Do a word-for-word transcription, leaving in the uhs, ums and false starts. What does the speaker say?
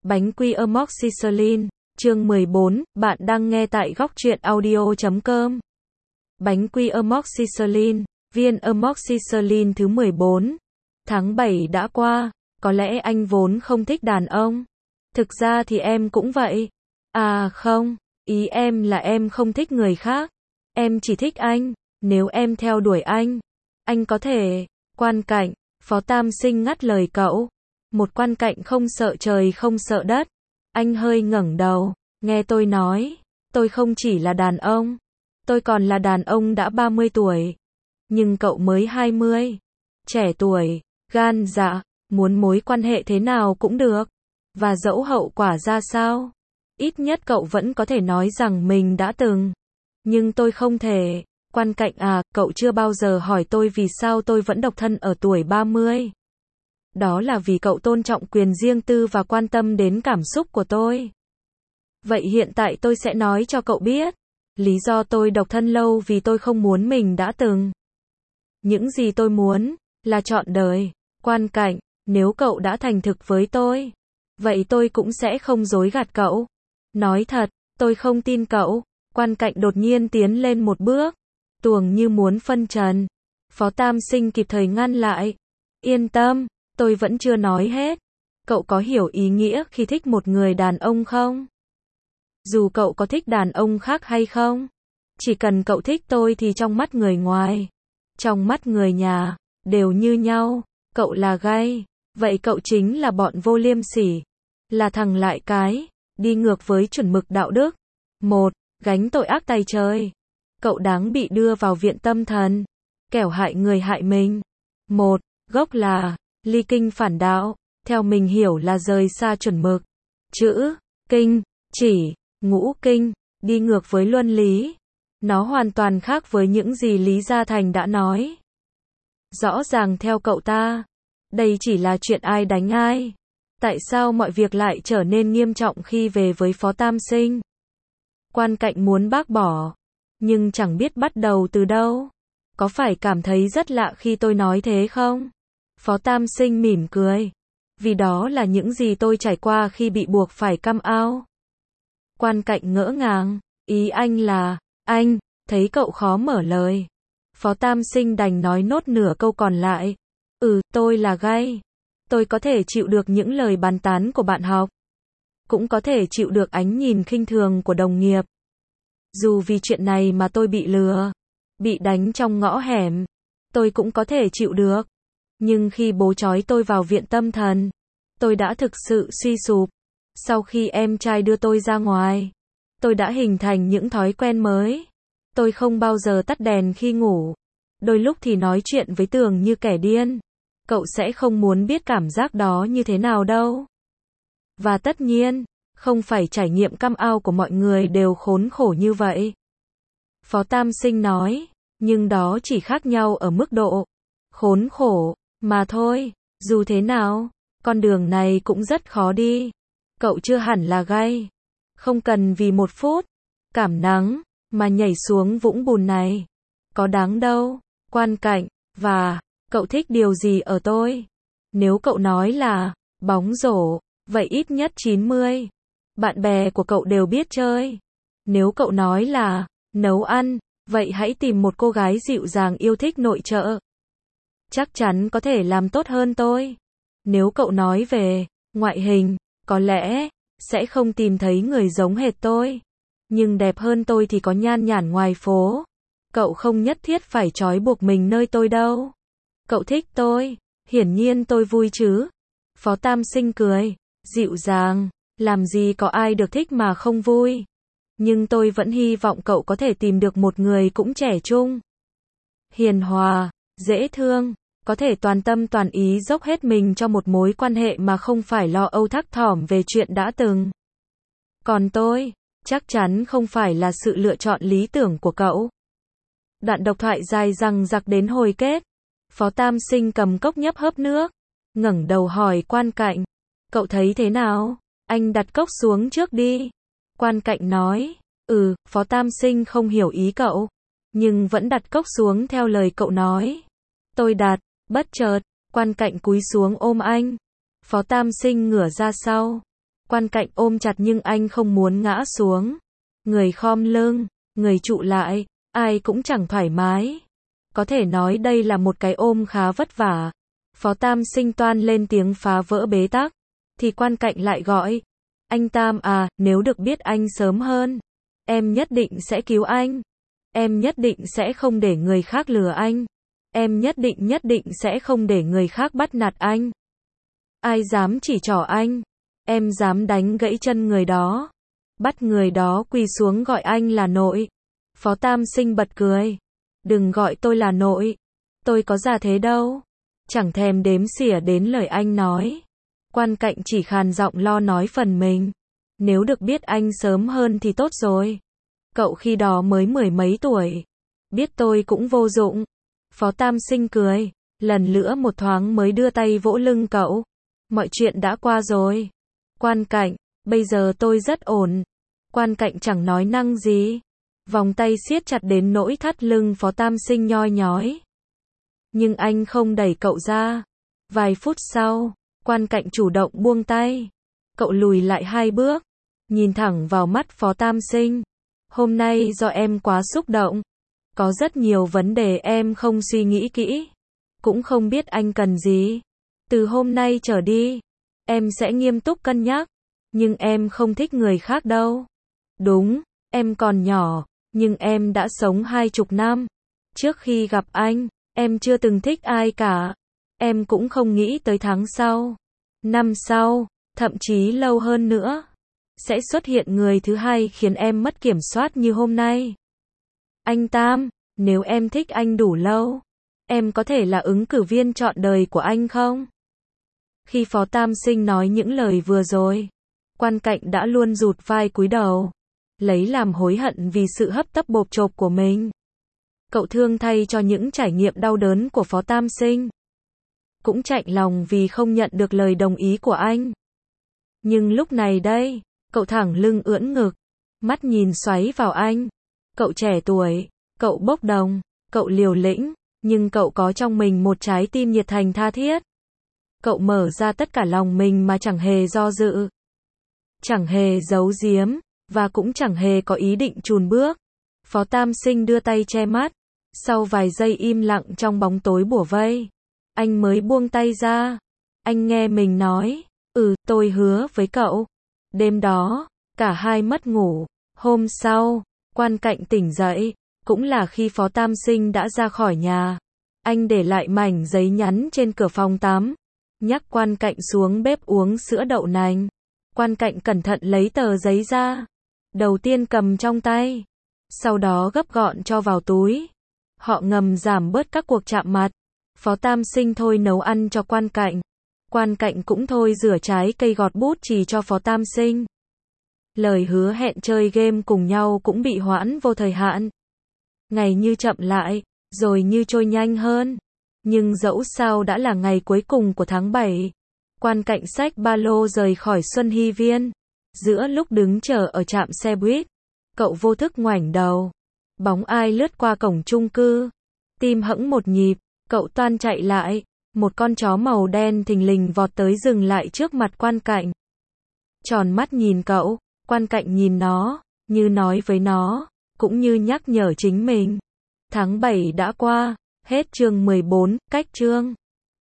Bánh quy amoxicillin, chương mười bốn, bạn đang nghe tại góc truyện audio chấm com. Bánh quy amoxicillin, viên amoxicillin thứ mười bốn. Tháng bảy đã qua, có lẽ anh vốn không thích đàn ông. Thực ra thì em cũng vậy. À không, ý em là em không thích người khác. Em chỉ thích anh, nếu em theo đuổi anh, anh có thể. Quan Cạnh, Phó Tam Sinh ngắt lời cậu. Một Quan Cạnh không sợ trời không sợ đất. Anh hơi ngẩng đầu, nghe tôi nói, tôi không chỉ là đàn ông, tôi còn là đàn ông đã ba mươi tuổi. Nhưng cậu mới hai mươi. Trẻ tuổi, gan dạ, muốn mối quan hệ thế nào cũng được. Và dẫu hậu quả ra sao, ít nhất cậu vẫn có thể nói rằng mình đã từng. Nhưng tôi không thể. Quan Cạnh à, cậu chưa bao giờ hỏi tôi vì sao tôi vẫn độc thân ở tuổi ba mươi. Đó là vì cậu tôn trọng quyền riêng tư và quan tâm đến cảm xúc của tôi. Vậy hiện tại tôi sẽ nói cho cậu biết. Lý do tôi độc thân lâu vì tôi không muốn mình đã từng. Những gì tôi muốn, là trọn đời. Quan Cạnh, nếu cậu đã thành thực với tôi, vậy tôi cũng sẽ không dối gạt cậu. Nói thật, tôi không tin cậu. Quan Cạnh đột nhiên tiến lên một bước, tuồng như muốn phân trần. Phó Tam Sinh kịp thời ngăn lại. Yên tâm, tôi vẫn chưa nói hết. Cậu có hiểu ý nghĩa khi thích một người đàn ông không? Dù cậu có thích đàn ông khác hay không, chỉ cần cậu thích tôi thì trong mắt người ngoài, trong mắt người nhà, đều như nhau. Cậu là gay, vậy cậu chính là bọn vô liêm sỉ, là thằng lại cái, đi ngược với chuẩn mực đạo đức. Một, gánh tội ác tày trời. Cậu đáng bị đưa vào viện tâm thần, kẻo hại người hại mình. Một, gốc là ly kinh phản đạo, theo mình hiểu là rời xa chuẩn mực. Chữ kinh chỉ ngũ kinh, đi ngược với luân lý. Nó hoàn toàn khác với những gì Lý Gia Thành đã nói. Rõ ràng theo cậu ta, đây chỉ là chuyện ai đánh ai. Tại sao mọi việc lại trở nên nghiêm trọng khi về với Phó Tam Sinh? Quan Cạnh muốn bác bỏ, nhưng chẳng biết bắt đầu từ đâu. Có phải cảm thấy rất lạ khi tôi nói thế không? Phó Tam Sinh mỉm cười. Vì đó là những gì tôi trải qua khi bị buộc phải come out. Quan Cạnh ngỡ ngàng. Ý anh là, anh, thấy cậu khó mở lời. Phó Tam Sinh đành nói nốt nửa câu còn lại. Ừ, tôi là gay. Tôi có thể chịu được những lời bàn tán của bạn học. Cũng có thể chịu được ánh nhìn khinh thường của đồng nghiệp. Dù vì chuyện này mà tôi bị lừa, bị đánh trong ngõ hẻm, tôi cũng có thể chịu được. Nhưng khi bố trói tôi vào viện tâm thần, tôi đã thực sự suy sụp. Sau khi em trai đưa tôi ra ngoài, tôi đã hình thành những thói quen mới. Tôi không bao giờ tắt đèn khi ngủ. Đôi lúc thì nói chuyện với tường như kẻ điên. Cậu sẽ không muốn biết cảm giác đó như thế nào đâu. Và tất nhiên, không phải trải nghiệm come out của mọi người đều khốn khổ như vậy. Phó Tam Sinh nói, nhưng đó chỉ khác nhau ở mức độ khốn khổ mà thôi. Dù thế nào, con đường này cũng rất khó đi. Cậu chưa hẳn là gay. Không cần vì một phút cảm nắng mà nhảy xuống vũng bùn này. Có đáng đâu. Quan Cạnh, và cậu thích điều gì ở tôi? Nếu cậu nói là bóng rổ, vậy ít nhất chín mươi. Bạn bè của cậu đều biết chơi. Nếu cậu nói là nấu ăn, vậy hãy tìm một cô gái dịu dàng yêu thích nội trợ. Chắc chắn có thể làm tốt hơn tôi. Nếu cậu nói về ngoại hình, có lẽ sẽ không tìm thấy người giống hệt tôi. Nhưng đẹp hơn tôi thì có nhan nhản ngoài phố. Cậu không nhất thiết phải trói buộc mình nơi tôi đâu. Cậu thích tôi, hiển nhiên tôi vui chứ. Phó Tam Sinh cười, dịu dàng, làm gì có ai được thích mà không vui. Nhưng tôi vẫn hy vọng cậu có thể tìm được một người cũng trẻ trung, hiền hòa, dễ thương, có thể toàn tâm toàn ý dốc hết mình cho một mối quan hệ mà không phải lo âu thắc thỏm về chuyện đã từng. Còn tôi, chắc chắn không phải là sự lựa chọn lý tưởng của cậu. Đoạn độc thoại dài dằng dặc đến hồi kết. Phó Tam Sinh cầm cốc nhấp hớp nước, ngẩng đầu hỏi Quan Cạnh, cậu thấy thế nào? Anh đặt cốc xuống trước đi. Quan Cạnh nói, ừ. Phó Tam Sinh không hiểu ý cậu, nhưng vẫn đặt cốc xuống theo lời cậu nói. Tôi đặt. Bất chợt, Quan Cạnh cúi xuống ôm anh. Phó Tam Sinh ngửa ra sau, Quan Cạnh ôm chặt nhưng anh không muốn ngã xuống. Người khom lưng, người trụ lại, ai cũng chẳng thoải mái. Có thể nói đây là một cái ôm khá vất vả. Phó Tam Sinh toan lên tiếng phá vỡ bế tắc, thì Quan Cạnh lại gọi. Anh Tam à, nếu được biết anh sớm hơn, em nhất định sẽ cứu anh. Em nhất định sẽ không để người khác lừa anh. Em nhất định nhất định sẽ không để người khác bắt nạt anh. Ai dám chỉ trỏ anh, em dám đánh gãy chân người đó. Bắt người đó quỳ xuống gọi anh là nội. Phó Tam Sinh bật cười. Đừng gọi tôi là nội. Tôi có già thế đâu. Chẳng thèm đếm xỉa đến lời anh nói. Quan Cạnh chỉ khàn giọng lo nói phần mình. Nếu được biết anh sớm hơn thì tốt rồi. Cậu khi đó mới mười mấy tuổi. Biết tôi cũng vô dụng. Phó Tam Sinh cười. Lần nữa một thoáng mới đưa tay vỗ lưng cậu. Mọi chuyện đã qua rồi. Quan Cạnh, bây giờ tôi rất ổn. Quan Cạnh chẳng nói năng gì. Vòng tay siết chặt đến nỗi thắt lưng Phó Tam Sinh nhoi nhói. Nhưng anh không đẩy cậu ra. Vài phút sau, Quan Cạnh chủ động buông tay. Cậu lùi lại hai bước, nhìn thẳng vào mắt Phó Tam Sinh. Hôm nay do em quá xúc động. Có rất nhiều vấn đề em không suy nghĩ kỹ. Cũng không biết anh cần gì. Từ hôm nay trở đi, em sẽ nghiêm túc cân nhắc. Nhưng em không thích người khác đâu. Đúng, em còn nhỏ, nhưng em đã sống hai chục năm. Trước khi gặp anh, em chưa từng thích ai cả. Em cũng không nghĩ tới tháng sau, năm sau, thậm chí lâu hơn nữa, sẽ xuất hiện người thứ hai khiến em mất kiểm soát như hôm nay. Anh Tam, nếu em thích anh đủ lâu, em có thể là ứng cử viên trọn đời của anh không? Khi Phó Tam Sinh nói những lời vừa rồi, Quan Cạnh đã luôn rụt vai cúi đầu, lấy làm hối hận vì sự hấp tấp bộp chộp của mình. Cậu thương thay cho những trải nghiệm đau đớn của Phó Tam Sinh. Cũng chạnh lòng vì không nhận được lời đồng ý của anh. Nhưng lúc này đây, cậu thẳng lưng ưỡn ngực, mắt nhìn xoáy vào anh. Cậu trẻ tuổi, cậu bốc đồng, cậu liều lĩnh, nhưng cậu có trong mình một trái tim nhiệt thành tha thiết. Cậu mở ra tất cả lòng mình mà chẳng hề do dự, chẳng hề giấu giếm, và cũng chẳng hề có ý định chùn bước. Phó Tam Sinh đưa tay che mắt. Sau vài giây im lặng trong bóng tối bủa vây, anh mới buông tay ra. Anh nghe mình nói, ừ, tôi hứa với cậu. Đêm đó, cả hai mất ngủ. Hôm sau, Quan Cạnh tỉnh dậy, cũng là khi Phó Tam Sinh đã ra khỏi nhà. Anh để lại mảnh giấy nhắn trên cửa phòng tắm, nhắc Quan Cạnh xuống bếp uống sữa đậu nành. Quan Cạnh cẩn thận lấy tờ giấy ra. Đầu tiên cầm trong tay, sau đó gấp gọn cho vào túi. Họ ngầm giảm bớt các cuộc chạm mặt. Phó Tam Sinh thôi nấu ăn cho Quan Cạnh. Quan Cạnh cũng thôi rửa trái cây gọt bút chì cho Phó Tam Sinh. Lời hứa hẹn chơi game cùng nhau cũng bị hoãn vô thời hạn. Ngày như chậm lại, rồi như trôi nhanh hơn. Nhưng dẫu sao đã là ngày cuối cùng của tháng bảy. Quan Cạnh xách ba lô rời khỏi Xuân Hy Viên. Giữa lúc đứng chờ ở trạm xe buýt, cậu vô thức ngoảnh đầu. Bóng ai lướt qua cổng chung cư. Tim hẫng một nhịp, cậu toan chạy lại. Một con chó màu đen thình lình vọt tới dừng lại trước mặt Quan Cạnh. Tròn mắt nhìn cậu, Quan Cạnh nhìn nó, như nói với nó, cũng như nhắc nhở chính mình. Tháng bảy đã qua, hết chương mười bốn, cách chương.